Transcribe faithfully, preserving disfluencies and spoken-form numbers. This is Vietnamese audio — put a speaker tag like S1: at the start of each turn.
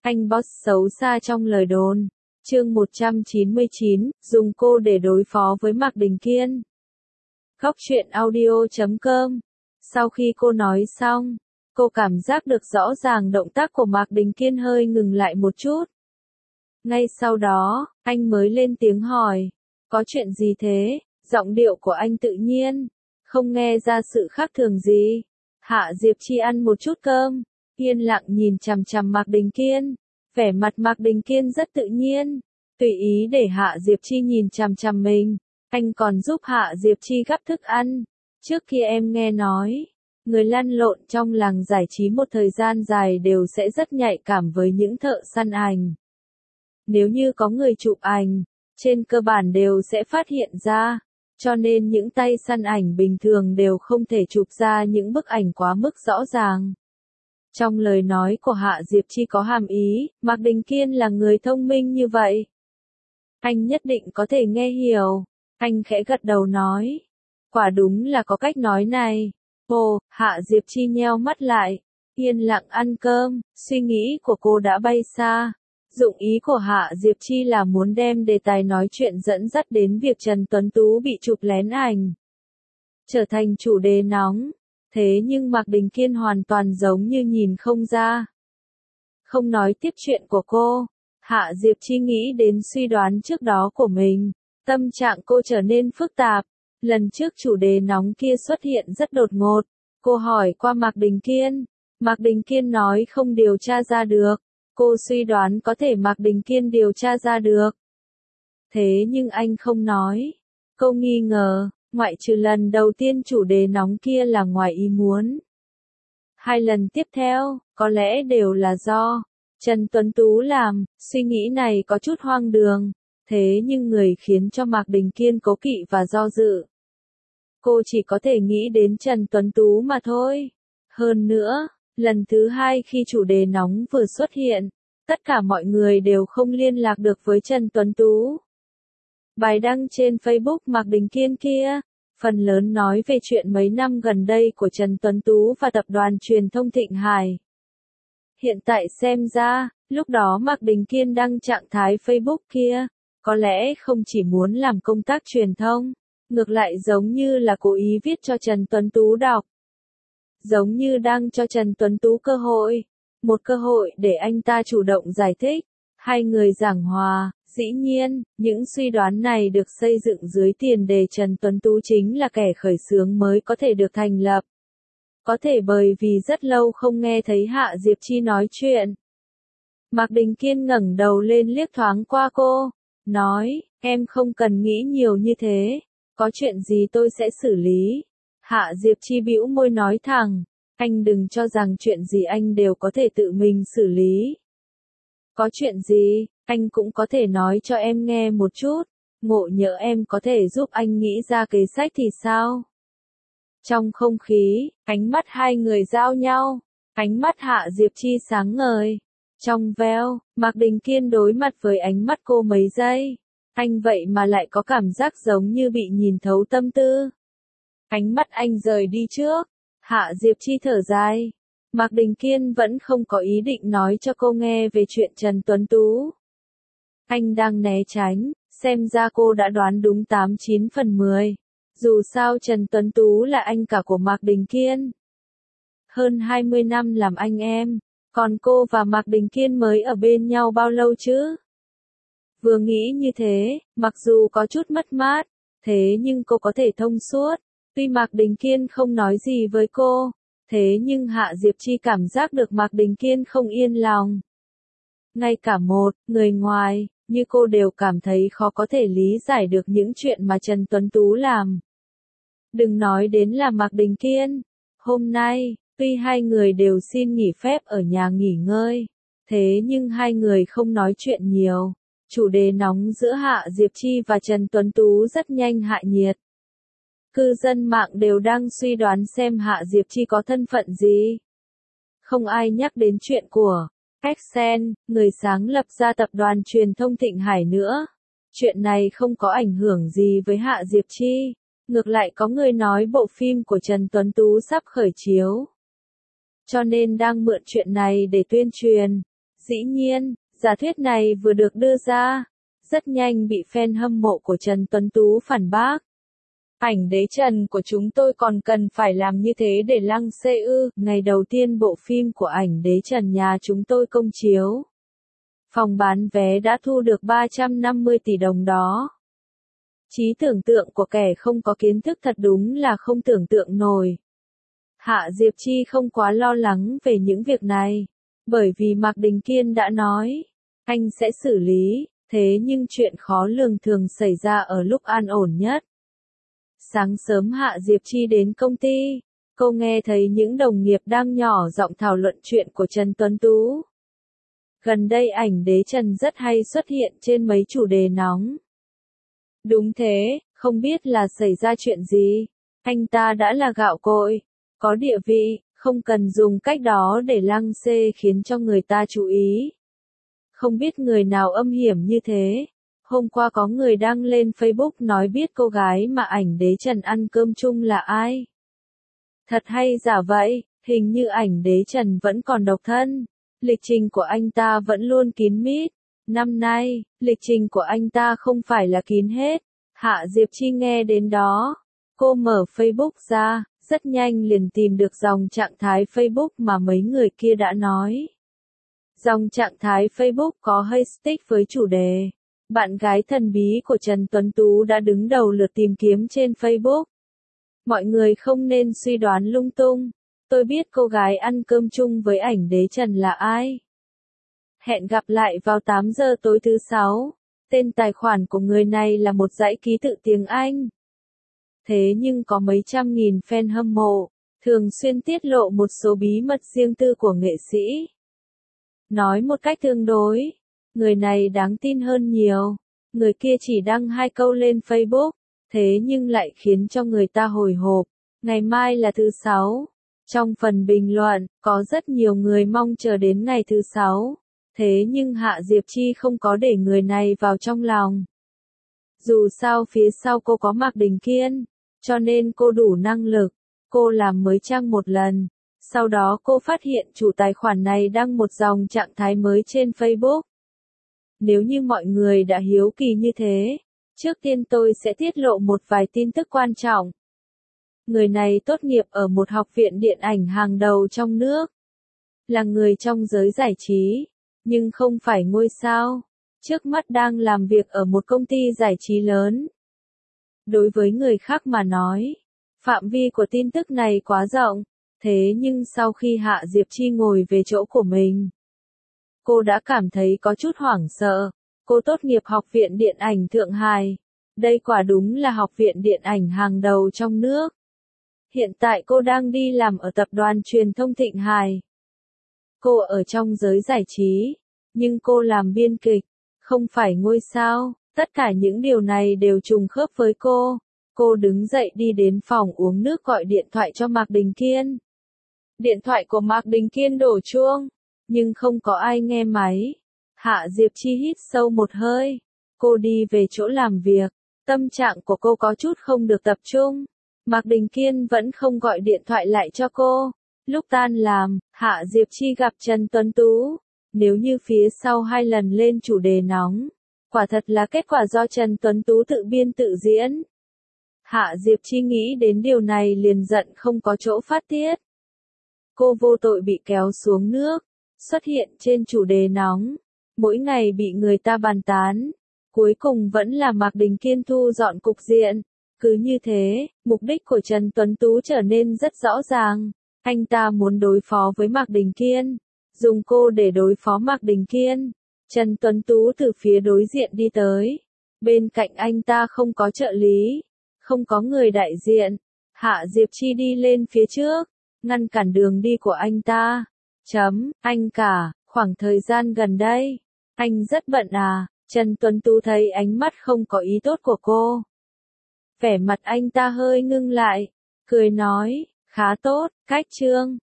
S1: Anh boss xấu xa trong lời đồn. Chương một trăm chín mươi chín, dùng cô để đối phó với Mạc Đình Kiên. Góc truyện audio chấm com. Sau khi cô nói xong, cô cảm giác được rõ ràng động tác của Mạc Đình Kiên hơi ngừng lại một chút. Ngay sau đó, anh mới lên tiếng hỏi, có chuyện gì thế? Giọng điệu của anh tự nhiên, không nghe ra sự khác thường gì. Hạ Diệp Chi ăn một chút cơm, yên lặng nhìn chằm chằm Mạc Đình Kiên. Vẻ mặt Mạc Đình Kiên rất tự nhiên, tùy ý để Hạ Diệp Chi nhìn chằm chằm mình. Anh còn giúp Hạ Diệp Chi gắp thức ăn. Trước kia em nghe nói, người lăn lộn trong làng giải trí một thời gian dài đều sẽ rất nhạy cảm với những thợ săn ảnh. Nếu như có người chụp ảnh, trên cơ bản đều sẽ phát hiện ra, cho nên những tay săn ảnh bình thường đều không thể chụp ra những bức ảnh quá mức rõ ràng. Trong lời nói của Hạ Diệp Chi có hàm ý, Mạc Đình Kiên là người thông minh như vậy. Anh nhất định có thể nghe hiểu. Anh khẽ gật đầu nói. Quả đúng là có cách nói này. Ồ, Hạ Diệp Chi nheo mắt lại, yên lặng ăn cơm, suy nghĩ của cô đã bay xa. Dụng ý của Hạ Diệp Chi là muốn đem đề tài nói chuyện dẫn dắt đến việc Trần Tuấn Tú bị chụp lén ảnh, trở thành chủ đề nóng. Thế nhưng Mạc Đình Kiên hoàn toàn giống như nhìn không ra. Không nói tiếp chuyện của cô, Hạ Diệp Chi nghĩ đến suy đoán trước đó của mình. Tâm trạng cô trở nên phức tạp. Lần trước chủ đề nóng kia xuất hiện rất đột ngột. Cô hỏi qua Mạc Đình Kiên. Mạc Đình Kiên nói không điều tra ra được. Cô suy đoán có thể Mạc Đình Kiên điều tra ra được. Thế nhưng anh không nói. Cô nghi ngờ, ngoại trừ lần đầu tiên chủ đề nóng kia là ngoài ý muốn. Hai lần tiếp theo, có lẽ đều là do Trần Tuấn Tú làm. Suy nghĩ này có chút hoang đường. Thế nhưng người khiến cho Mạc Đình Kiên cố kỵ và do dự. Cô chỉ có thể nghĩ đến Trần Tuấn Tú mà thôi. Hơn nữa, lần thứ hai khi chủ đề nóng vừa xuất hiện, tất cả mọi người đều không liên lạc được với Trần Tuấn Tú. Bài đăng trên Facebook Mạc Đình Kiên kia, phần lớn nói về chuyện mấy năm gần đây của Trần Tuấn Tú và tập đoàn truyền thông Thịnh Hải. Hiện tại xem ra, lúc đó Mạc Đình Kiên đăng trạng thái Facebook kia, có lẽ không chỉ muốn làm công tác truyền thông, ngược lại giống như là cố ý viết cho Trần Tuấn Tú đọc. Giống như đang cho Trần Tuấn Tú cơ hội, một cơ hội để anh ta chủ động giải thích, hai người giảng hòa. Dĩ nhiên, những suy đoán này được xây dựng dưới tiền đề Trần Tuấn Tú chính là kẻ khởi xướng mới có thể được thành lập. Có thể bởi vì rất lâu không nghe thấy Hạ Diệp Chi nói chuyện. Mạc Đình Kiên ngẩng đầu lên liếc thoáng qua cô, nói, em không cần nghĩ nhiều như thế, có chuyện gì tôi sẽ xử lý. Hạ Diệp Chi bĩu môi nói thẳng, anh đừng cho rằng chuyện gì anh đều có thể tự mình xử lý. Có chuyện gì, anh cũng có thể nói cho em nghe một chút, ngộ nhỡ em có thể giúp anh nghĩ ra kế sách thì sao? Trong không khí, ánh mắt hai người giao nhau, ánh mắt Hạ Diệp Chi sáng ngời. Trong veo, Mạc Đình Kiên đối mặt với ánh mắt cô mấy giây. Anh vậy mà lại có cảm giác giống như bị nhìn thấu tâm tư. Ánh mắt anh rời đi trước. Hạ Diệp Chi thở dài. Mạc Đình Kiên vẫn không có ý định nói cho cô nghe về chuyện Trần Tuấn Tú. Anh đang né tránh, xem ra cô đã đoán đúng tám chín phần mười. Dù sao Trần Tuấn Tú là anh cả của Mạc Đình Kiên. Hơn hai mươi năm làm anh em. Còn cô và Mạc Đình Kiên mới ở bên nhau bao lâu chứ? Vừa nghĩ như thế, mặc dù có chút mất mát, thế nhưng cô có thể thông suốt. Tuy Mạc Đình Kiên không nói gì với cô, thế nhưng Hạ Diệp Chi cảm giác được Mạc Đình Kiên không yên lòng. Ngay cả một người ngoài, như cô đều cảm thấy khó có thể lý giải được những chuyện mà Trần Tuấn Tú làm. Đừng nói đến là Mạc Đình Kiên. Hôm nay, tuy hai người đều xin nghỉ phép ở nhà nghỉ ngơi, thế nhưng hai người không nói chuyện nhiều. Chủ đề nóng giữa Hạ Diệp Chi và Trần Tuấn Tú rất nhanh hạ nhiệt. Cư dân mạng đều đang suy đoán xem Hạ Diệp Chi có thân phận gì. Không ai nhắc đến chuyện của Accent, người sáng lập ra tập đoàn truyền thông Thịnh Hải nữa. Chuyện này không có ảnh hưởng gì với Hạ Diệp Chi. Ngược lại có người nói bộ phim của Trần Tuấn Tú sắp khởi chiếu. Cho nên đang mượn chuyện này để tuyên truyền. Dĩ nhiên, giả thuyết này vừa được đưa ra, rất nhanh bị fan hâm mộ của Trần Tuấn Tú phản bác. Ảnh đế Trần của chúng tôi còn cần phải làm như thế để lăng xê ư? Ngày đầu tiên bộ phim của ảnh đế Trần nhà chúng tôi công chiếu, phòng bán vé đã thu được ba trăm năm mươi tỷ đồng đó. Trí tưởng tượng của kẻ không có kiến thức thật đúng là không tưởng tượng nổi. Hạ Diệp Chi không quá lo lắng về những việc này, bởi vì Mạc Đình Kiên đã nói, anh sẽ xử lý, thế nhưng chuyện khó lường thường xảy ra ở lúc an ổn nhất. Sáng sớm Hạ Diệp Chi đến công ty, cô nghe thấy những đồng nghiệp đang nhỏ giọng thảo luận chuyện của Trần Tuấn Tú. Gần đây ảnh đế Trần rất hay xuất hiện trên mấy chủ đề nóng. Đúng thế, không biết là xảy ra chuyện gì. Anh ta đã là gạo cội, có địa vị, không cần dùng cách đó để lăng xê khiến cho người ta chú ý. Không biết người nào âm hiểm như thế. Hôm qua có người đăng lên Facebook nói biết cô gái mà ảnh đế Trần ăn cơm chung là ai. Thật hay giả vậy, hình như ảnh đế Trần vẫn còn độc thân. Lịch trình của anh ta vẫn luôn kín mít. Năm nay, lịch trình của anh ta không phải là kín hết. Hạ Diệp Chi nghe đến đó. Cô mở Facebook ra, rất nhanh liền tìm được dòng trạng thái Facebook mà mấy người kia đã nói. Dòng trạng thái Facebook có hashtag với chủ đề. Bạn gái thần bí của Trần Tuấn Tú đã đứng đầu lượt tìm kiếm trên Facebook. Mọi người không nên suy đoán lung tung. Tôi biết cô gái ăn cơm chung với ảnh đế Trần là ai. Hẹn gặp lại vào tám giờ tối thứ sáu. Tên tài khoản của người này là một dãy ký tự tiếng Anh. Thế nhưng có mấy trăm nghìn fan hâm mộ, thường xuyên tiết lộ một số bí mật riêng tư của nghệ sĩ. Nói một cách tương đối, người này đáng tin hơn nhiều. Người kia chỉ đăng hai câu lên Facebook, thế nhưng lại khiến cho người ta hồi hộp. Ngày mai là thứ sáu. Trong phần bình luận, có rất nhiều người mong chờ đến ngày thứ sáu. Thế nhưng Hạ Diệp Chi không có để người này vào trong lòng. Dù sao phía sau cô có Mạc Đình Kiên, cho nên cô đủ năng lực. Cô làm mới trang một lần. Sau đó cô phát hiện chủ tài khoản này đăng một dòng trạng thái mới trên Facebook. Nếu như mọi người đã hiếu kỳ như thế, trước tiên tôi sẽ tiết lộ một vài tin tức quan trọng. Người này tốt nghiệp ở một học viện điện ảnh hàng đầu trong nước. Là người trong giới giải trí, nhưng không phải ngôi sao. Trước mắt đang làm việc ở một công ty giải trí lớn. Đối với người khác mà nói, phạm vi của tin tức này quá rộng. Thế nhưng sau khi Hạ Diệp Chi ngồi về chỗ của mình, cô đã cảm thấy có chút hoảng sợ. Cô tốt nghiệp Học viện Điện ảnh Thượng Hải. Đây quả đúng là học viện điện ảnh hàng đầu trong nước. Hiện tại cô đang đi làm ở tập đoàn truyền thông Thịnh Hải. Cô ở trong giới giải trí, nhưng cô làm biên kịch, không phải ngôi sao. Tất cả những điều này đều trùng khớp với cô. Cô đứng dậy đi đến phòng uống nước gọi điện thoại cho Mạc Đình Kiên. Điện thoại của Mạc Đình Kiên đổ chuông, nhưng không có ai nghe máy. Hạ Diệp Chi hít sâu một hơi. Cô đi về chỗ làm việc. Tâm trạng của cô có chút không được tập trung. Mạc Đình Kiên vẫn không gọi điện thoại lại cho cô. Lúc tan làm, Hạ Diệp Chi gặp Trần Tuấn Tú. Nếu như phía sau hai lần lên chủ đề nóng, quả thật là kết quả do Trần Tuấn Tú tự biên tự diễn. Hạ Diệp Chi nghĩ đến điều này liền giận không có chỗ phát tiết. Cô vô tội bị kéo xuống nước, xuất hiện trên chủ đề nóng, mỗi ngày bị người ta bàn tán. Cuối cùng vẫn là Mạc Đình Kiên thu dọn cục diện. Cứ như thế, mục đích của Trần Tuấn Tú trở nên rất rõ ràng. Anh ta muốn đối phó với Mạc Đình Kiên, dùng cô để đối phó Mạc Đình Kiên. Trần Tuấn Tú từ phía đối diện đi tới. Bên cạnh anh ta không có trợ lý, không có người đại diện. Hạ Diệp Chi đi lên phía trước, ngăn cản đường đi của anh ta. Chấm, anh cả, khoảng thời gian gần đây, anh rất bận à? Trần Tuấn Tú thấy ánh mắt không có ý tốt của cô. Vẻ mặt anh ta hơi ngưng lại, cười nói, khá tốt, cách chương.